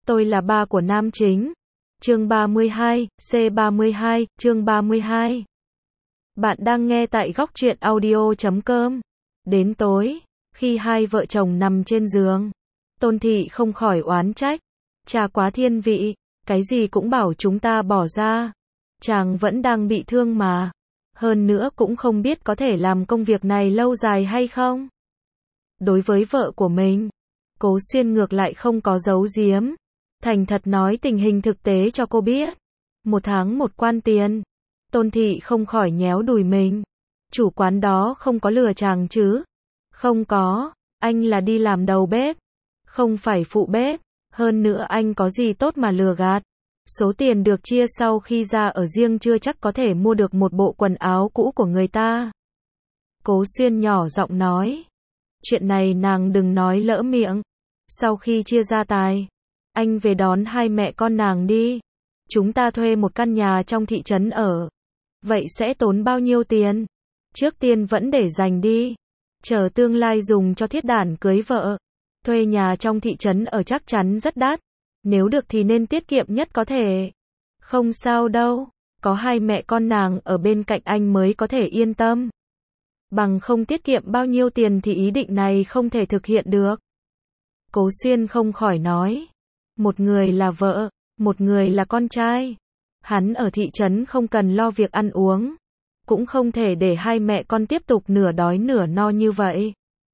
Tôi là ba của nam chính. Chương 32, C32, chương 32. Bạn đang nghe tại góc truyện audio.com. Đến tối, khi hai vợ chồng nằm trên giường, Tôn Thị không khỏi oán trách. Cha quá thiên vị, cái gì cũng bảo chúng ta bỏ ra. Chàng vẫn đang bị thương mà. Hơn nữa cũng không biết có thể làm công việc này lâu dài hay không. Đối với vợ của mình, Cố Xuyên ngược lại không có giấu giếm. Thành thật nói tình hình thực tế cho cô biết. 1 tháng 1 quan tiền. Tôn Thị không khỏi nhéo đùi mình. Chủ quán đó không có lừa chàng chứ? Không có, anh là đi làm đầu bếp, không phải phụ bếp. Hơn nữa anh có gì tốt mà lừa gạt. Số tiền được chia sau khi ra ở riêng chưa chắc có thể mua được một bộ quần áo cũ của người ta. Cố Xuyên nhỏ giọng nói. Chuyện này nàng đừng nói lỡ miệng. Sau khi chia gia tài, anh về đón hai mẹ con nàng đi. Chúng ta thuê một căn nhà trong thị trấn ở. Vậy sẽ tốn bao nhiêu tiền? Trước tiên vẫn để dành đi. Chờ tương lai dùng cho thiết đản cưới vợ. Thuê nhà trong thị trấn ở chắc chắn rất đắt. Nếu được thì nên tiết kiệm nhất có thể. Không sao đâu. Có hai mẹ con nàng ở bên cạnh anh mới có thể yên tâm. Bằng không tiết kiệm bao nhiêu tiền thì ý định này không thể thực hiện được. Cố Xuyên không khỏi nói. Một người là vợ, một người là con trai. Hắn ở thị trấn không cần lo việc ăn uống. Cũng không thể để hai mẹ con tiếp tục nửa đói nửa no như vậy.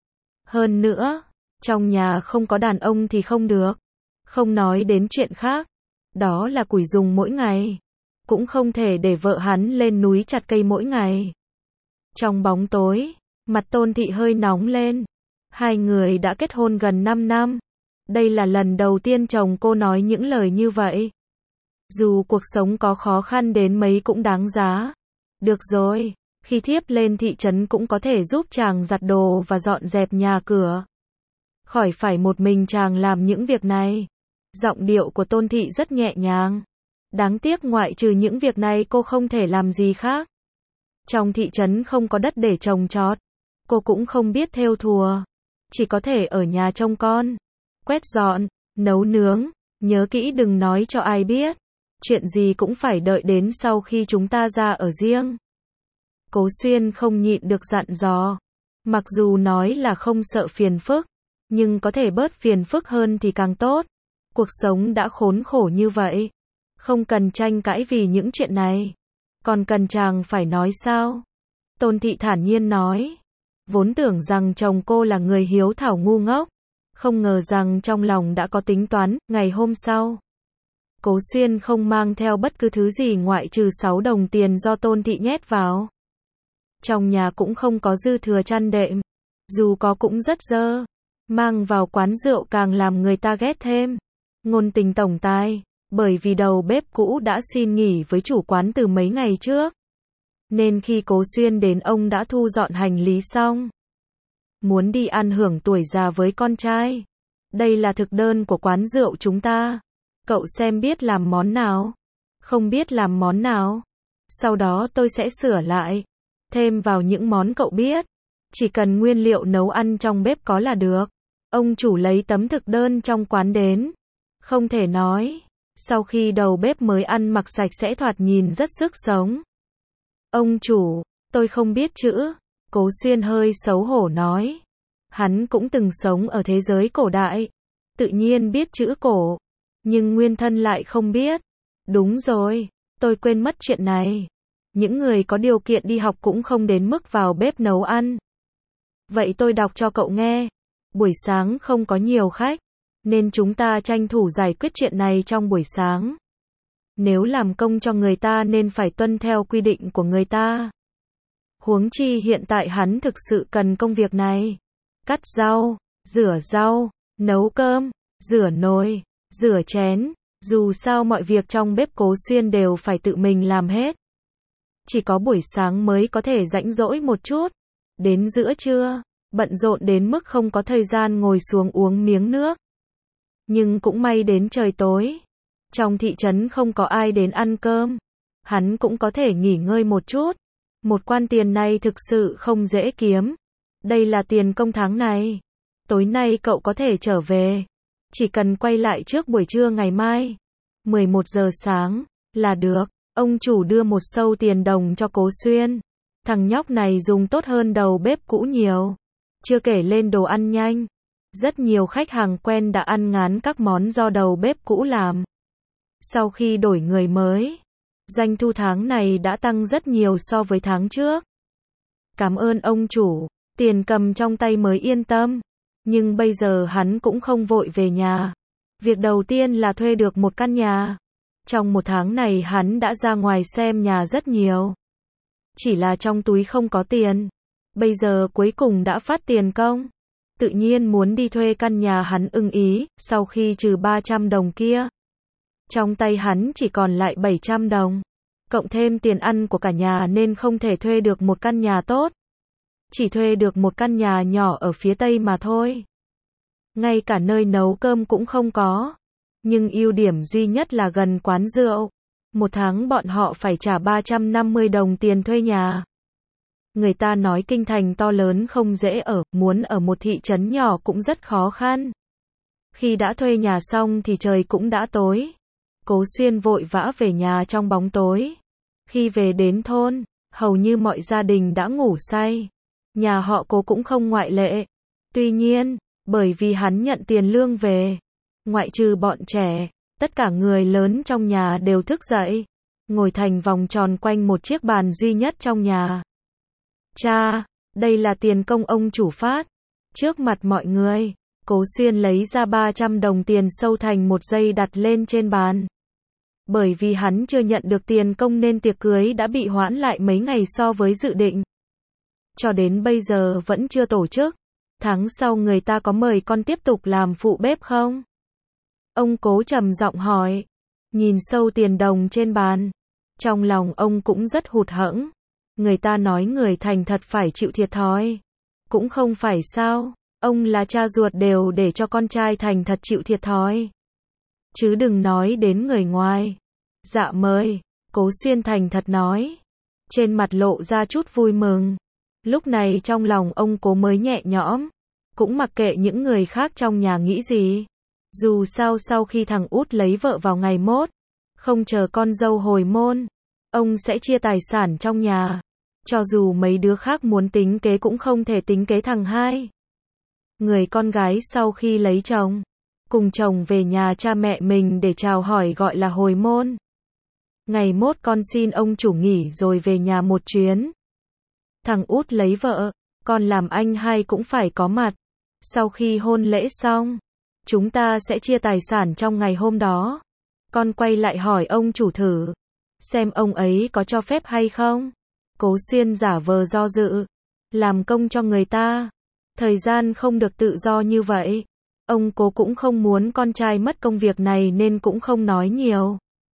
Hơn nữa, trong nhà không có đàn ông thì không được. Không nói đến chuyện khác. Đó là củi dùng mỗi ngày. Cũng không thể để vợ hắn lên núi chặt cây mỗi ngày. Trong bóng tối, mặt Tôn Thị hơi nóng lên. Hai người đã kết hôn gần 5 năm. Đây là lần đầu tiên chồng cô nói những lời như vậy. Dù cuộc sống có khó khăn đến mấy cũng đáng giá. Được rồi, khi thiếp lên thị trấn cũng có thể giúp chàng giặt đồ và dọn dẹp nhà cửa. Khỏi phải một mình chàng làm những việc này. Giọng điệu của Tôn Thị rất nhẹ nhàng. Đáng tiếc ngoại trừ những việc này cô không thể làm gì khác. Trong thị trấn không có đất để trồng trọt. Cô cũng không biết thêu thùa. Chỉ có thể ở nhà trông con. Quét dọn, nấu nướng. Nhớ kỹ đừng nói cho ai biết. Chuyện gì cũng phải đợi đến sau khi chúng ta ra ở riêng. Cố Xuyên không nhịn được dặn dò. Mặc dù nói là không sợ phiền phức, nhưng có thể bớt phiền phức hơn thì càng tốt. Cuộc sống đã khốn khổ như vậy. Không cần tranh cãi vì những chuyện này. Còn cần chàng phải nói sao? Tôn Thị thản nhiên nói. Vốn tưởng rằng chồng cô là người hiếu thảo ngu ngốc. Không ngờ rằng trong lòng đã có tính toán. Ngày hôm sau, Cố Xuyên không mang theo bất cứ thứ gì ngoại trừ 6 đồng tiền do Tôn Thị nhét vào. Trong nhà cũng không có dư thừa chăn đệm. Dù có cũng rất dơ. Mang vào quán rượu càng làm người ta ghét thêm. Ngôn tình tổng tài. Bởi vì đầu bếp cũ đã xin nghỉ với chủ quán từ mấy ngày trước. Nên khi Cố Xuyên đến ông đã thu dọn hành lý xong. Muốn đi ăn hưởng tuổi già với con trai. Đây là thực đơn của quán rượu chúng ta. Cậu xem biết làm món nào. Không biết làm món nào. Sau đó tôi sẽ sửa lại. Thêm vào những món cậu biết. Chỉ cần nguyên liệu nấu ăn trong bếp có là được. Ông chủ lấy tấm thực đơn trong quán đến. Không thể nói. Sau khi đầu bếp mới ăn mặc sạch sẽ thoạt nhìn rất sức sống. Ông chủ, tôi không biết chữ. Cố Xuyên hơi xấu hổ nói. Hắn cũng từng sống ở thế giới cổ đại. Tự nhiên biết chữ cổ. Nhưng nguyên thân lại không biết. Đúng rồi, tôi quên mất chuyện này. Những người có điều kiện đi học cũng không đến mức vào bếp nấu ăn. Vậy tôi đọc cho cậu nghe. Buổi sáng không có nhiều khách. Nên chúng ta tranh thủ giải quyết chuyện này trong buổi sáng. Nếu làm công cho người ta nên phải tuân theo quy định của người ta. Huống chi hiện tại hắn thực sự cần công việc này. Cắt rau, nấu cơm, rửa nồi, rửa chén. Dù sao mọi việc trong bếp Cố Xuyên đều phải tự mình làm hết. Chỉ có buổi sáng mới có thể rảnh rỗi một chút. Đến giữa trưa, bận rộn đến mức không có thời gian ngồi xuống uống miếng nước. Nhưng cũng may đến trời tối. Trong thị trấn không có ai đến ăn cơm. Hắn cũng có thể nghỉ ngơi một chút. Một quan tiền này thực sự không dễ kiếm. Đây là tiền công tháng này. Tối nay cậu có thể trở về. Chỉ cần quay lại trước buổi trưa ngày mai, 11 giờ sáng, là được. Ông chủ đưa một xâu tiền đồng cho Cố Xuyên. Thằng nhóc này dùng tốt hơn đầu bếp cũ nhiều. Chưa kể lên đồ ăn nhanh. Rất nhiều khách hàng quen đã ăn ngán các món do đầu bếp cũ làm. Sau khi đổi người mới, doanh thu tháng này đã tăng rất nhiều so với tháng trước. Cảm ơn ông chủ, tiền cầm trong tay mới yên tâm. Nhưng bây giờ hắn cũng không vội về nhà. Việc đầu tiên là thuê được một căn nhà. Trong một tháng này hắn đã ra ngoài xem nhà rất nhiều. Chỉ là trong túi không có tiền. Bây giờ cuối cùng đã phát tiền công. Tự nhiên muốn đi thuê căn nhà hắn ưng ý, sau khi trừ 300 đồng kia. Trong tay hắn chỉ còn lại 700 đồng. Cộng thêm tiền ăn của cả nhà nên không thể thuê được một căn nhà tốt. Chỉ thuê được một căn nhà nhỏ ở phía tây mà thôi. Ngay cả nơi nấu cơm cũng không có. Nhưng ưu điểm duy nhất là gần quán rượu. Một tháng bọn họ phải trả 350 đồng tiền thuê nhà. Người ta nói kinh thành to lớn không dễ ở, muốn ở một thị trấn nhỏ cũng rất khó khăn. Khi đã thuê nhà xong thì trời cũng đã tối. Cố Xuyên vội vã về nhà trong bóng tối. Khi về đến thôn, hầu như mọi gia đình đã ngủ say. Nhà họ Cố cũng không ngoại lệ. Tuy nhiên, bởi vì hắn nhận tiền lương về, ngoại trừ bọn trẻ, tất cả người lớn trong nhà đều thức dậy, ngồi thành vòng tròn quanh một chiếc bàn duy nhất trong nhà. Cha, đây là tiền công ông chủ phát. Trước mặt mọi người, Cố Xuyên lấy ra 300 đồng tiền sâu thành một dây đặt lên trên bàn. Bởi vì hắn chưa nhận được tiền công nên tiệc cưới đã bị hoãn lại mấy ngày so với dự định. Cho đến bây giờ vẫn chưa tổ chức. Tháng sau người ta có mời con tiếp tục làm phụ bếp không? Ông Cố trầm giọng hỏi. Nhìn sâu tiền đồng trên bàn. Trong lòng ông cũng rất hụt hẫng. Người ta nói người thành thật phải chịu thiệt thòi. Cũng không phải sao. Ông là cha ruột đều để cho con trai thành thật chịu thiệt thòi. Chứ đừng nói đến người ngoài. Dạ mời. Cố Xuyên thành thật nói. Trên mặt lộ ra chút vui mừng. Lúc này trong lòng ông Cố mới nhẹ nhõm. Cũng mặc kệ những người khác trong nhà nghĩ gì. Dù sao sau khi thằng út lấy vợ vào ngày mốt, không chờ con dâu hồi môn, ông sẽ chia tài sản trong nhà. Cho dù mấy đứa khác muốn tính kế cũng không thể tính kế thằng hai. Người con gái sau khi lấy chồng, cùng chồng về nhà cha mẹ mình để chào hỏi gọi là hồi môn. Ngày mốt con xin ông chủ nghỉ rồi về nhà một chuyến. Thằng út lấy vợ, con làm anh hai cũng phải có mặt. Sau khi hôn lễ xong, chúng ta sẽ chia tài sản trong ngày hôm đó. Con quay lại hỏi ông chủ thử, xem ông ấy có cho phép hay không. Cố Xuyên giả vờ do dự, làm công cho người ta. Thời gian không được tự do như vậy. Ông Cố cũng không muốn con trai mất công việc này nên cũng không nói nhiều.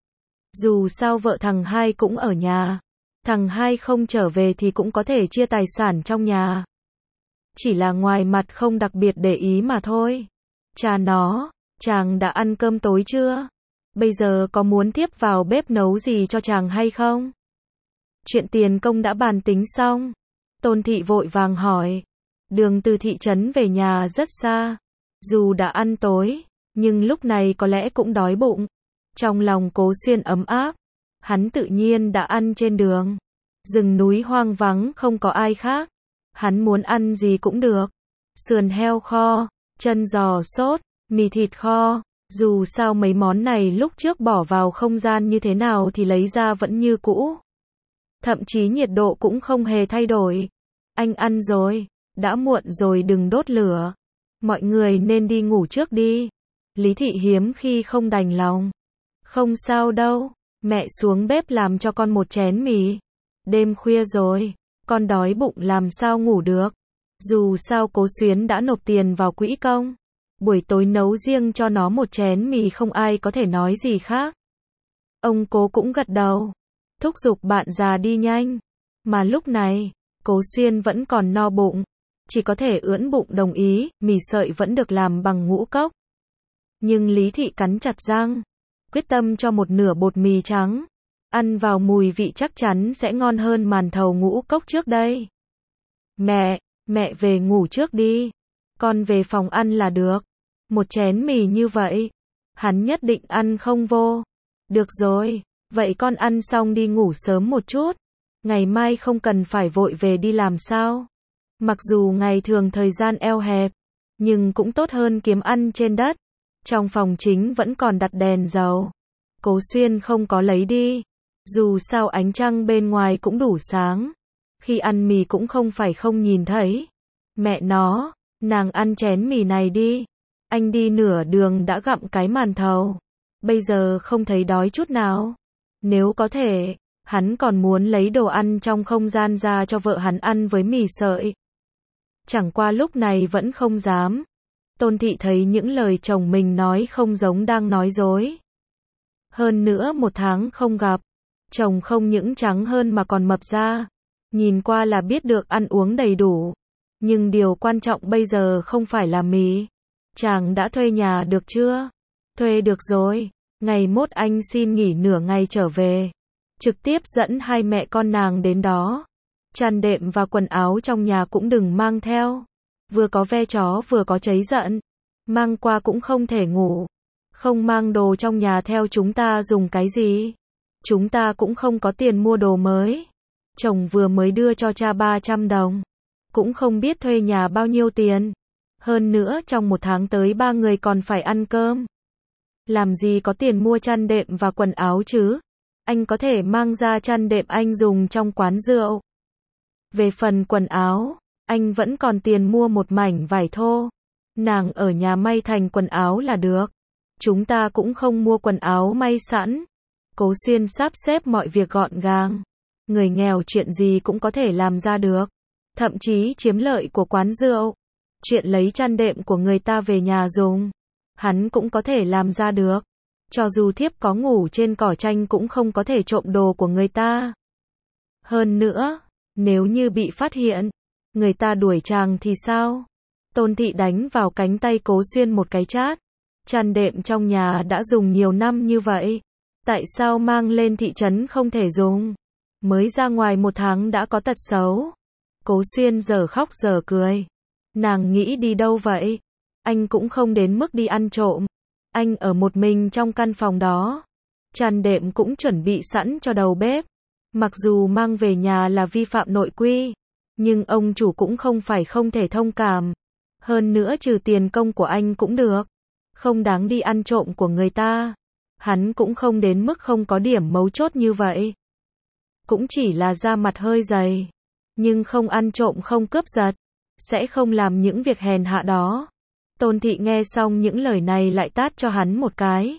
Dù sao vợ thằng hai cũng ở nhà. Thằng hai không trở về thì cũng có thể chia tài sản trong nhà. Chỉ là ngoài mặt không đặc biệt để ý mà thôi. Cha nó, chàng đã ăn cơm tối chưa? Bây giờ có muốn tiếp vào bếp nấu gì cho chàng hay không? Chuyện tiền công đã bàn tính xong. Tôn Thị vội vàng hỏi. Đường từ thị trấn về nhà rất xa. Dù đã ăn tối, nhưng lúc này có lẽ cũng đói bụng. Trong lòng Cố Xuyên ấm áp. Hắn tự nhiên đã ăn trên đường. Rừng núi hoang vắng không có ai khác. Hắn muốn ăn gì cũng được. Sườn heo kho, chân giò sốt, mì thịt kho. Dù sao mấy món này lúc trước bỏ vào không gian như thế nào thì lấy ra vẫn như cũ. Thậm chí nhiệt độ cũng không hề thay đổi. Anh ăn rồi, đã muộn rồi đừng đốt lửa. Mọi người nên đi ngủ trước đi. Lý Thị hiếm khi không đành lòng. Không sao đâu, mẹ xuống bếp làm cho con một chén mì. Đêm khuya rồi, con đói bụng làm sao ngủ được. Dù sao Cố Xuyến đã nộp tiền vào quỹ công. Buổi tối nấu riêng cho nó một chén mì không ai có thể nói gì khác. Ông Cố cũng gật đầu. Thúc giục bạn già đi nhanh. Mà lúc này, Cố Xuyên vẫn còn no bụng. Chỉ có thể ưỡn bụng đồng ý, mì sợi vẫn được làm bằng ngũ cốc. Nhưng Lý Thị cắn chặt răng. Quyết tâm cho một nửa bột mì trắng. Ăn vào mùi vị chắc chắn sẽ ngon hơn màn thầu ngũ cốc trước đây. Mẹ về ngủ trước đi. Con về phòng ăn là được. Một chén mì như vậy, hắn nhất định ăn không vô. Được rồi, vậy con ăn xong đi ngủ sớm một chút. Ngày mai không cần phải vội về đi làm sao. Mặc dù ngày thường thời gian eo hẹp, nhưng cũng tốt hơn kiếm ăn trên đất. Trong phòng chính vẫn còn đặt đèn dầu. Cố Xuyên không có lấy đi. Dù sao ánh trăng bên ngoài cũng đủ sáng. Khi ăn mì cũng không phải không nhìn thấy. Mẹ nó, nàng ăn chén mì này đi. Anh đi nửa đường đã gặm cái màn thầu. Bây giờ không thấy đói chút nào. Nếu có thể, hắn còn muốn lấy đồ ăn trong không gian ra cho vợ hắn ăn với mì sợi. Chẳng qua lúc này vẫn không dám. Tôn Thị thấy những lời chồng mình nói không giống đang nói dối. Hơn nữa 1 tháng không gặp, chồng không những trắng hơn mà còn mập ra. Nhìn qua là biết được ăn uống đầy đủ. Nhưng điều quan trọng bây giờ không phải là mì. Chàng đã thuê nhà được chưa? Thuê được rồi. Ngày mốt anh xin nghỉ nửa ngày trở về. Trực tiếp dẫn hai mẹ con nàng đến đó. Chăn đệm và quần áo trong nhà cũng đừng mang theo. Vừa có ve chó vừa có cháy giận. Mang qua cũng không thể ngủ. Không mang đồ trong nhà theo chúng ta dùng cái gì? Chúng ta cũng không có tiền mua đồ mới. Chồng vừa mới đưa cho cha 300 đồng. Cũng không biết thuê nhà bao nhiêu tiền. Hơn nữa trong 1 tháng tới 3 người còn phải ăn cơm. Làm gì có tiền mua chăn đệm và quần áo chứ? Anh có thể mang ra chăn đệm anh dùng trong quán rượu. Về phần quần áo, anh vẫn còn tiền mua một mảnh vải thô. Nàng ở nhà may thành quần áo là được. Chúng ta cũng không mua quần áo may sẵn. Cố Xuyên sắp xếp mọi việc gọn gàng. Người nghèo chuyện gì cũng có thể làm ra được. Thậm chí chiếm lợi của quán rượu. Chuyện lấy chăn đệm của người ta về nhà dùng. Hắn cũng có thể làm ra được. Cho dù thiếp có ngủ trên cỏ tranh cũng không có thể trộm đồ của người ta. Hơn nữa, nếu như bị phát hiện, người ta đuổi chàng thì sao? Tôn Thị đánh vào cánh tay Cố Xuyên một cái chát. Chăn đệm trong nhà đã dùng nhiều năm như vậy. Tại sao mang lên thị trấn không thể dùng? Mới ra ngoài 1 tháng đã có tật xấu. Cố Xuyên giờ khóc giờ cười. Nàng nghĩ đi đâu vậy? Anh cũng không đến mức đi ăn trộm. Anh ở một mình trong căn phòng đó. Chăn đệm cũng chuẩn bị sẵn cho đầu bếp. Mặc dù mang về nhà là vi phạm nội quy, nhưng ông chủ cũng không phải không thể thông cảm. Hơn nữa trừ tiền công của anh cũng được. Không đáng đi ăn trộm của người ta. Hắn cũng không đến mức không có điểm mấu chốt như vậy. Cũng chỉ là da mặt hơi dày. Nhưng không ăn trộm không cướp giật. Sẽ không làm những việc hèn hạ đó. Tôn Thị nghe xong những lời này lại tát cho hắn một cái.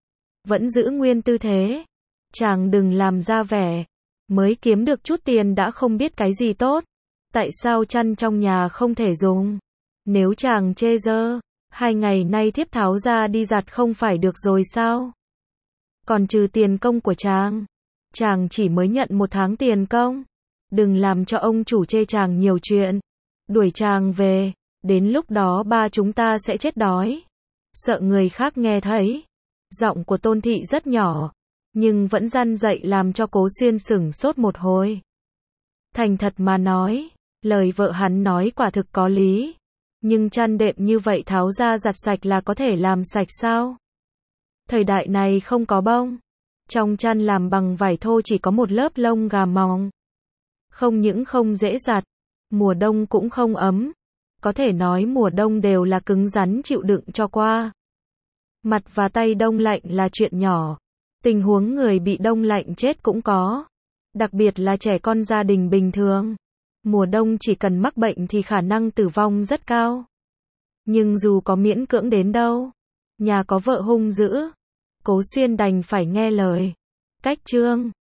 Vẫn giữ nguyên tư thế. Chàng đừng làm ra vẻ. Mới kiếm được chút tiền đã không biết cái gì tốt. Tại sao chăn trong nhà không thể dùng? Nếu chàng chê dơ, 2 ngày nay thiếp tháo ra đi giặt không phải được rồi sao? Còn trừ tiền công của chàng chỉ mới nhận 1 tháng tiền công. Đừng làm cho ông chủ chê chàng nhiều chuyện. Đuổi chàng về, đến lúc đó ba chúng ta sẽ chết đói. Sợ người khác nghe thấy. Giọng của Tôn Thị rất nhỏ, nhưng vẫn răn dậy làm cho Cố Xuyên sửng sốt một hồi. Thành thật mà nói, lời vợ hắn nói quả thực có lý. Nhưng chăn đệm như vậy tháo ra giặt sạch là có thể làm sạch sao? Thời đại này không có bông. Trong chăn làm bằng vải thô chỉ có một lớp lông gà mỏng. Không những không dễ giặt, mùa đông cũng không ấm. Có thể nói mùa đông đều là cứng rắn chịu đựng cho qua. Mặt và tay đông lạnh là chuyện nhỏ. Tình huống người bị đông lạnh chết cũng có. Đặc biệt là trẻ con gia đình bình thường. Mùa đông chỉ cần mắc bệnh thì khả năng tử vong rất cao. Nhưng dù có miễn cưỡng đến đâu, nhà có vợ hung dữ, Cố Xuyên đành phải nghe lời. Cách chương